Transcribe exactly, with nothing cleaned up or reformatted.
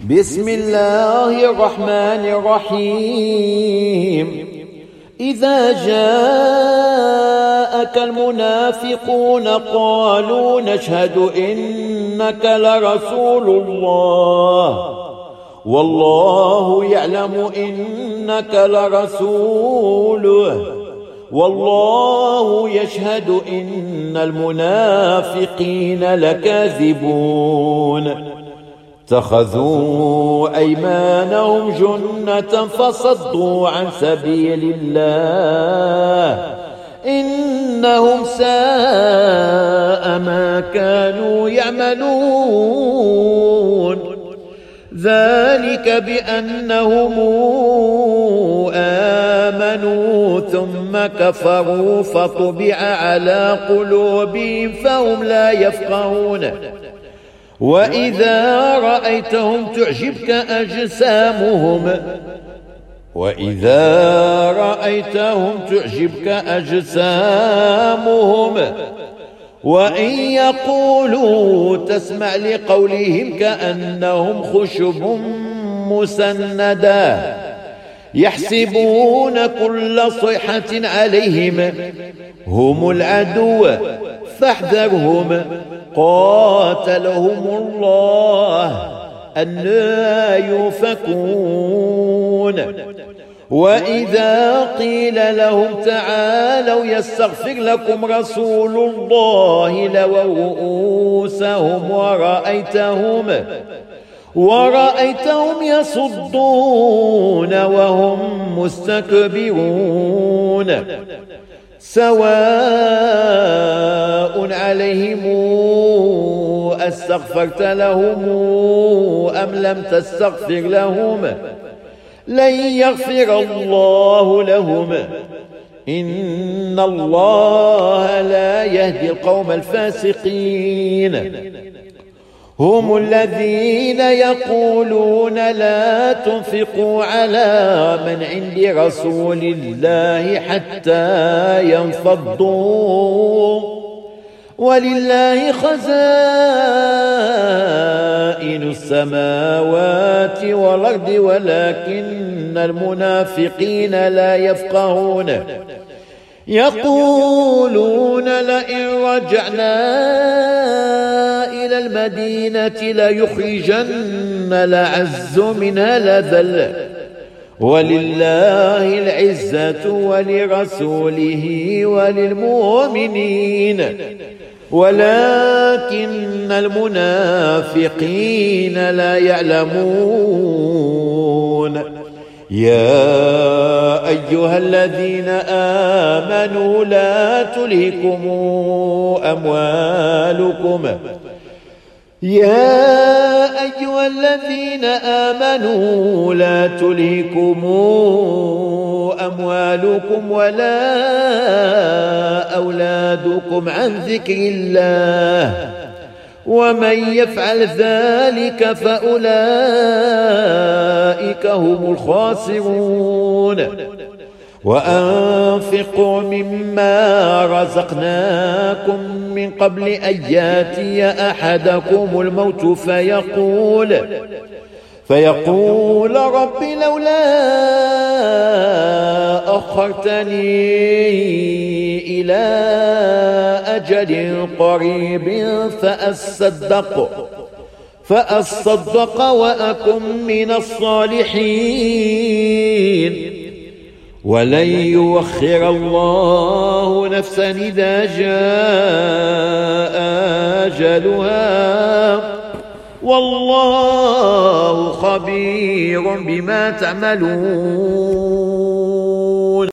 بسم الله الرحمن الرحيم. إذا جاءك المنافقون قالوا نشهد إنك لرسول الله والله يعلم إنك لرسوله والله يشهد إن المنافقين لكاذبون. اتخذوا أيمانهم جنة فصدوا عن سبيل الله إنهم ساء ما كانوا يعملون. ذلك بأنهم آمنوا ثم كفروا فطبع على قلوبهم فهم لا يفقهون. وإذا رأيتهم تعجبك أجسامهم وإذا رأيتهم تعجبك أجسامهم وإن يقولوا تسمع لقولهم كأنهم خشب مسندة يحسبون كل صيحة عليهم هم العدو فاحذرهم قاتلهم الله أنى يؤفكون. وإذا قيل لهم تعالوا يستغفر لكم رسول الله لووا رؤوسهم ورأيتهم ورأيتهم يصدون وهم مستكبرون. سواء عليهم أستغفرت لهم أم لم تستغفر لهم لن يغفر الله لهم إن الله لا يهدي القوم الفاسقين. هم الذين يقولون لا تنفقوا على من عند رسول الله حتى ينفضوا ولله خزائن السماوات والأرض ولكن المنافقين لا يفقهون. يقولون لئن رجعنا إلى المدينة ليخرجن الأعز منها الأذل ولله العزة ولرسوله وللمؤمنين ولكن المنافقين لا يعلمون. يا أيها الذين آمنوا لا تلهكم أموالكم يا أيها الذين آمنوا لا تلهكم أموالكم ولا أولادكم عن ذكر الله ومن يفعل ذلك فأولئك هم الخاسرون. وأنفقوا مما رزقناكم من قبل أن يأتي أحدكم الموت فيقول فيقول رب لولا أخرتني إلى أجل قريب فأصدق فأصدق وأكن من الصالحين ولن يؤخر الله نفسا إذا جاء أجلها والله خبير بما تعملون.